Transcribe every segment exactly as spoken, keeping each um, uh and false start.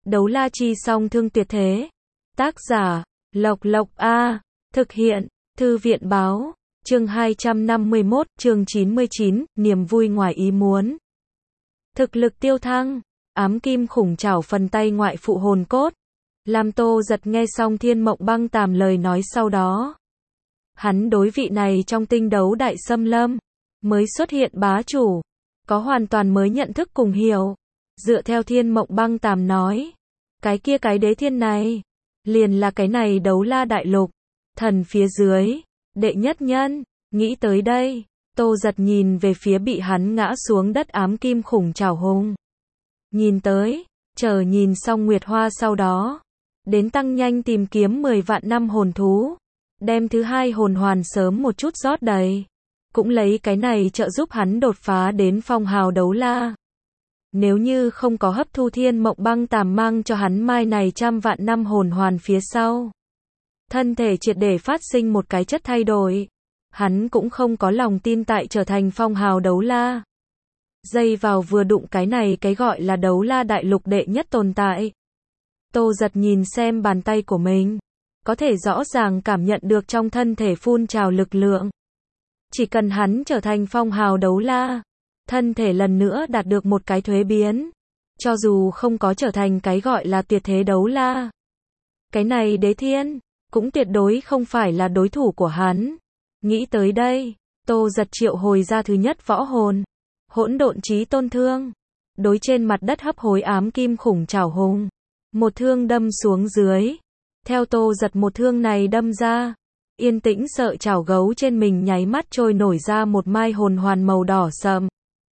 Đấu la chi song thương tuyệt thế. Tác giả, Lộc Lộc A. Thực hiện, Thư viện báo. Chương hai trăm năm mươi mốt, chương chín mươi chín, niềm vui ngoài ý muốn. Thực lực tiêu thăng, ám kim khủng trảo phần tay ngoại phụ hồn cốt. Lam Tô Giật nghe xong Thiên Mộng Băng Tàm lời nói sau đó. Hắn đối vị này trong tinh đấu đại xâm lâm, mới xuất hiện bá chủ, có hoàn toàn mới nhận thức cùng hiểu. Dựa theo Thiên Mộng Băng Tàm nói, cái kia cái đế thiên này, liền là cái này đấu la đại lục, thần phía dưới, đệ nhất nhân. Nghĩ tới đây, Tô Giật nhìn về phía bị hắn ngã xuống đất ám kim khủng trảo hùng. Nhìn tới, chờ nhìn xong Nguyệt Hoa sau đó, đến tăng nhanh tìm kiếm mười vạn năm hồn thú, đem thứ hai hồn hoàn sớm một chút rót đầy, cũng lấy cái này trợ giúp hắn đột phá đến phong hào đấu la. Nếu như không có hấp thu Thiên Mộng Băng Tàm mang cho hắn mai này trăm vạn năm hồn hoàn phía sau, thân thể triệt để phát sinh một cái chất thay đổi, hắn cũng không có lòng tin tại trở thành phong hào đấu la. Dây vào vừa đụng cái này cái gọi là đấu la đại lục đệ nhất tồn tại. Tô Giật nhìn xem bàn tay của mình, có thể rõ ràng cảm nhận được trong thân thể phun trào lực lượng. Chỉ cần hắn trở thành phong hào đấu la, thân thể lần nữa đạt được một cái thuế biến. Cho dù không có trở thành cái gọi là tuyệt thế đấu la, cái này đế thiên, cũng tuyệt đối không phải là đối thủ của hắn. Nghĩ tới đây, Tô Giật triệu hồi ra thứ nhất võ hồn, Hỗn Độn Chí Tôn Thương, đối trên mặt đất hấp hối ám kim khủng trảo hùng, một thương đâm xuống dưới. Theo Tô Giật một thương này đâm ra, yên tĩnh sợ trảo gấu trên mình nháy mắt trôi nổi ra một mai hồn hoàn màu đỏ sậm.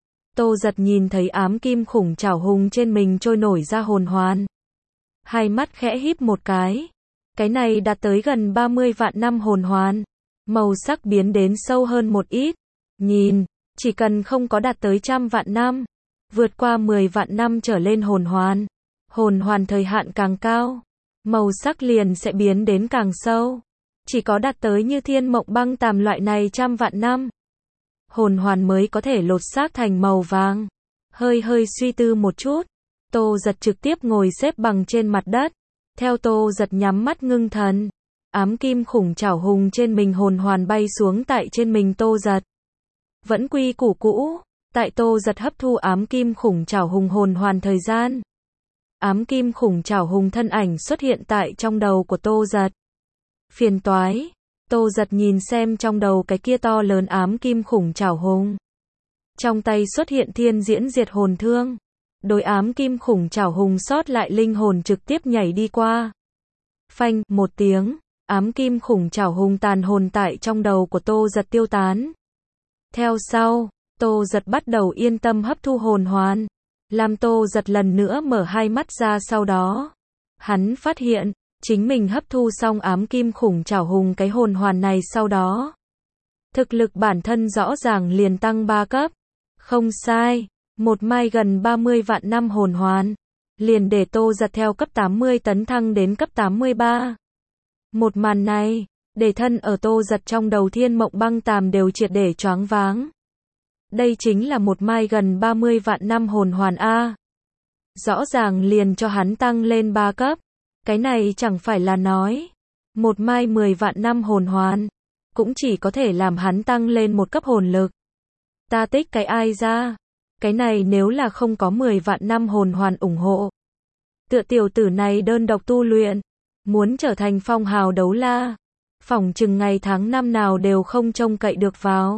Tô Giật nhìn thấy ám kim khủng trảo hùng trên mình trôi nổi ra hồn hoàn, hai mắt khẽ híp một cái. Cái này đạt tới gần ba mươi vạn năm hồn hoàn, màu sắc biến đến sâu hơn một ít. Nhìn, chỉ cần không có đạt tới trăm vạn năm, vượt qua mười vạn năm trở lên hồn hoàn, hồn hoàn thời hạn càng cao, màu sắc liền sẽ biến đến càng sâu. Chỉ có đạt tới như Thiên Mộng Băng Tàm loại này trăm vạn năm, hồn hoàn mới có thể lột xác thành màu vàng. Hơi hơi suy tư một chút, Tô Giật trực tiếp ngồi xếp bằng trên mặt đất. Theo Tô Giật nhắm mắt ngưng thần, ám kim khủng trảo hùng trên mình hồn hoàn bay xuống tại trên mình Tô Giật. Vẫn quy củ cũ, tại Tô Giật hấp thu ám kim khủng trảo hùng hồn hoàn thời gian, ám kim khủng trảo hùng thân ảnh xuất hiện tại trong đầu của Tô Giật. Phiền toái, Tô Giật nhìn xem trong đầu cái kia to lớn ám kim khủng trảo hùng. Trong tay xuất hiện Thiên Diễn Diệt Hồn Thương. Đối ám kim khủng trảo hùng sót lại linh hồn trực tiếp nhảy đi qua. Phanh, một tiếng, ám kim khủng trảo hùng tàn hồn tại trong đầu của Tô Giật tiêu tán. Theo sau, Tô Giật bắt đầu yên tâm hấp thu hồn hoàn. Làm Tô Giật lần nữa mở hai mắt ra sau đó, hắn phát hiện, chính mình hấp thu xong ám kim khủng trảo hùng cái hồn hoàn này sau đó, thực lực bản thân rõ ràng liền tăng ba cấp. Không sai. Một mai gần ba mươi vạn năm hồn hoàn, liền để Tô Giật theo cấp tám mươi tấn thăng đến cấp tám mươi ba. Một màn này, để thân ở Tô Giật trong đầu Thiên Mộng Băng Tàm đều triệt để choáng váng. Đây chính là một mai gần ba mươi vạn năm hồn hoàn A. Rõ ràng liền cho hắn tăng lên ba cấp. Cái này chẳng phải là nói, một mai mười vạn năm hồn hoàn, cũng chỉ có thể làm hắn tăng lên một cấp hồn lực. Ta tích cái ai ra? Cái này nếu là không có mười vạn năm hồn hoàn ủng hộ, tựa tiểu tử này đơn độc tu luyện, muốn trở thành phong hào đấu la, phỏng chừng ngày tháng năm nào đều không trông cậy được vào.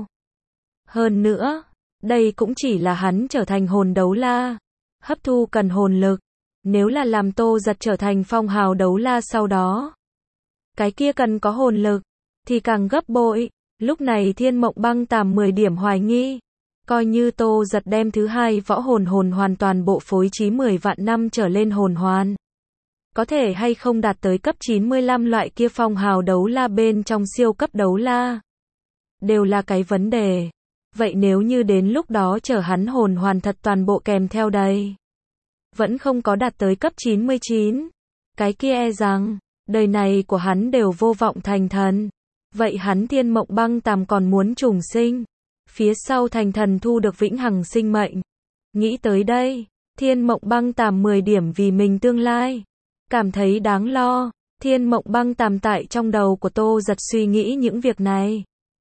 Hơn nữa, đây cũng chỉ là hắn trở thành hồn đấu la, hấp thu cần hồn lực. Nếu là làm Tô Giật trở thành phong hào đấu la sau đó, cái kia cần có hồn lực, thì càng gấp bội. Lúc này Thiên Mộng Băng Tàm mười điểm hoài nghi. Coi như Tô Giật đem thứ hai võ hồn hồn hoàn toàn bộ phối trí mười vạn năm trở lên hồn hoàn, có thể hay không đạt tới cấp chín mươi lăm loại kia phong hào đấu la bên trong siêu cấp đấu la, đều là cái vấn đề. Vậy nếu như đến lúc đó chờ hắn hồn hoàn thật toàn bộ kèm theo đây, vẫn không có đạt tới cấp chín mươi chín, cái kia e rằng, đời này của hắn đều vô vọng thành thần. Vậy hắn Thiên Mộng Băng Tàm còn muốn trùng sinh, phía sau thành thần thu được vĩnh hằng sinh mệnh. Nghĩ tới đây, Thiên Mộng Băng Tàm mười điểm vì mình tương lai cảm thấy đáng lo. Thiên Mộng Băng Tàm tại trong đầu của Tô Giật suy nghĩ những việc này.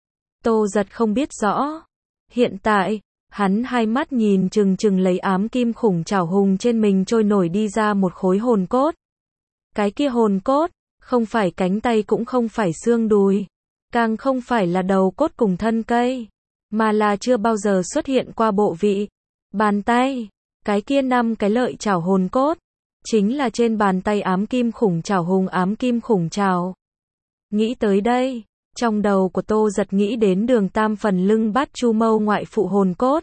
Tô Giật không biết rõ. Hiện tại, hắn hai mắt nhìn chừng chừng lấy ám kim khủng trảo hùng trên mình trôi nổi đi ra một khối hồn cốt. Cái kia hồn cốt, không phải cánh tay cũng không phải xương đùi, càng không phải là đầu cốt cùng thân cây, mà là chưa bao giờ xuất hiện qua bộ vị. Bàn tay, cái kia năm cái lợi trảo hồn cốt, chính là trên bàn tay ám kim khủng trảo hùng ám kim khủng trảo. Nghĩ tới đây, trong đầu của Tô Giật nghĩ đến Đường Tam phần lưng bát chu mâu ngoại phụ hồn cốt.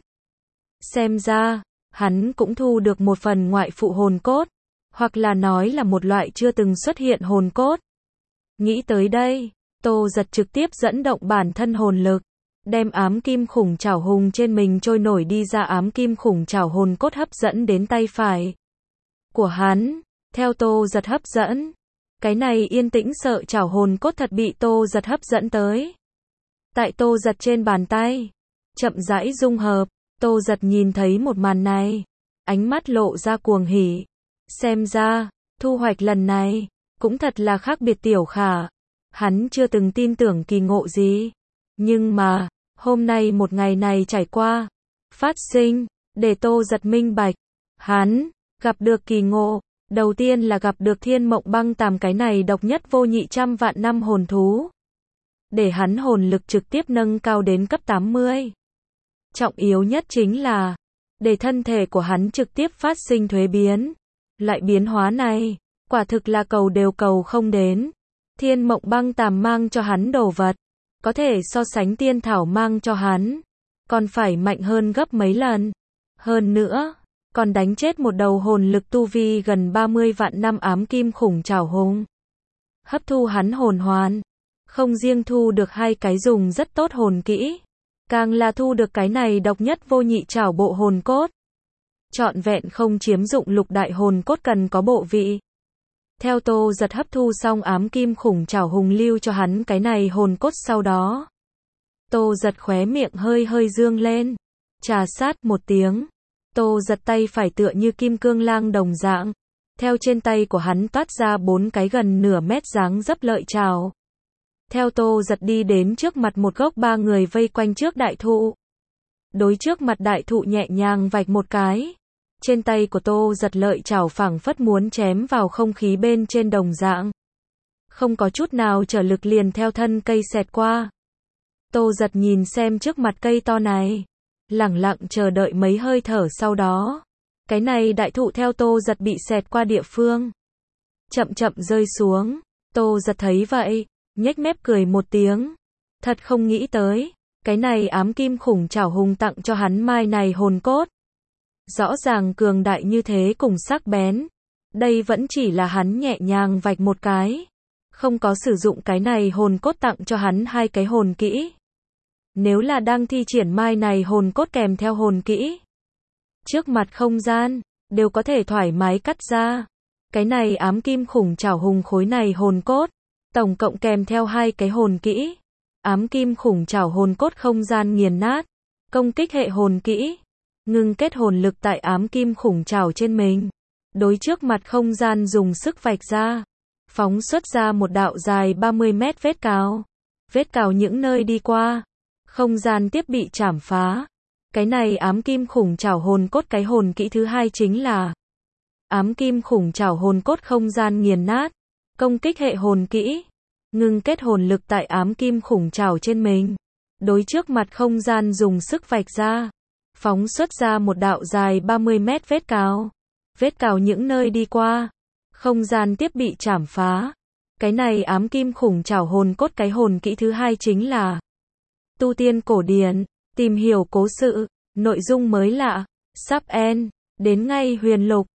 Xem ra, hắn cũng thu được một phần ngoại phụ hồn cốt, hoặc là nói là một loại chưa từng xuất hiện hồn cốt. Nghĩ tới đây, Tô Giật trực tiếp dẫn động bản thân hồn lực, đem ám kim khủng trảo hùng trên mình trôi nổi đi ra ám kim khủng trảo hồn cốt hấp dẫn đến tay phải của hắn. Theo Tô Giật hấp dẫn, cái này yên tĩnh sợ trảo hồn cốt thật bị Tô Giật hấp dẫn tới. Tại Tô Giật trên bàn tay, chậm rãi dung hợp. Tô Giật nhìn thấy một màn này, ánh mắt lộ ra cuồng hỉ. Xem ra, thu hoạch lần này, cũng thật là khác biệt tiểu khả. Hắn chưa từng tin tưởng kỳ ngộ gì. Nhưng mà, hôm nay một ngày này trải qua, phát sinh, để Tô Giật minh bạch. Hắn, gặp được kỳ ngộ, đầu tiên là gặp được Thiên Mộng Băng Tàm cái này độc nhất vô nhị trăm vạn năm hồn thú. Để hắn hồn lực trực tiếp nâng cao đến cấp tám mươi. Trọng yếu nhất chính là, để thân thể của hắn trực tiếp phát sinh thuế biến. Loại biến hóa này, quả thực là cầu đều cầu không đến. Thiên Mộng Băng Tàm mang cho hắn đồ vật, có thể so sánh tiên thảo mang cho hắn, còn phải mạnh hơn gấp mấy lần. Hơn nữa, còn đánh chết một đầu hồn lực tu vi gần ba mươi vạn năm ám kim khủng trảo hùng. Hấp thu hắn hồn hoàn, không riêng thu được hai cái dùng rất tốt hồn kỹ, càng là thu được cái này độc nhất vô nhị trảo bộ hồn cốt. Trọn vẹn không chiếm dụng lục đại hồn cốt cần có bộ vị. Theo Tô Giật hấp thu xong ám kim khủng trảo hùng lưu cho hắn cái này hồn cốt sau đó. Tô Giật khóe miệng hơi hơi dương lên. Trà sát một tiếng. Tô Giật tay phải tựa như kim cương lang đồng dạng. Theo trên tay của hắn toát ra bốn cái gần nửa mét dáng dấp lợi trảo. Theo Tô Giật đi đến trước mặt một gốc ba người vây quanh trước đại thụ. Đối trước mặt đại thụ nhẹ nhàng vạch một cái. Trên tay của Tô Giật lợi trảo phảng phất muốn chém vào không khí bên trên đồng dạng. Không có chút nào trở lực liền theo thân cây xẹt qua. Tô Giật nhìn xem trước mặt cây to này, lẳng lặng chờ đợi mấy hơi thở sau đó. Cái này đại thụ theo Tô Giật bị xẹt qua địa phương, chậm chậm rơi xuống. Tô Giật thấy vậy, nhếch mép cười một tiếng. Thật không nghĩ tới, cái này ám kim khủng trảo hùng tặng cho hắn mai này hồn cốt. Rõ ràng cường đại như thế cùng sắc bén. Đây vẫn chỉ là hắn nhẹ nhàng vạch một cái. Không có sử dụng cái này hồn cốt tặng cho hắn hai cái hồn kỹ. Nếu là đang thi triển mai này hồn cốt kèm theo hồn kỹ, trước mặt không gian, đều có thể thoải mái cắt ra. Cái này ám kim khủng trảo hùng khối này hồn cốt, tổng cộng kèm theo hai cái hồn kỹ. Ám kim khủng trảo hồn cốt không gian nghiền nát, công kích hệ hồn kỹ. Ngưng kết hồn lực tại ám kim khủng trảo trên mình. Đối trước mặt không gian dùng sức vạch ra. Phóng xuất ra một đạo dài ba mươi mét vết cào. Vết cào những nơi đi qua. Không gian tiếp bị chảm phá. Cái này ám kim khủng trảo hồn cốt cái hồn kỹ thứ hai chính là ám kim khủng trảo hồn cốt không gian nghiền nát. Công kích hệ hồn kỹ. Ngưng kết hồn lực tại ám kim khủng trảo trên mình. Đối trước mặt không gian dùng sức vạch ra. Phóng xuất ra một đạo dài ba mươi mét vết cào. Vết cào những nơi đi qua. Không gian tiếp bị chảm phá. Cái này ám kim khủng trảo hồn cốt cái hồn kỹ thứ hai chính là tu tiên cổ điển. Tìm hiểu cố sự, nội dung mới lạ. Sub N. Đến ngay huyền lục.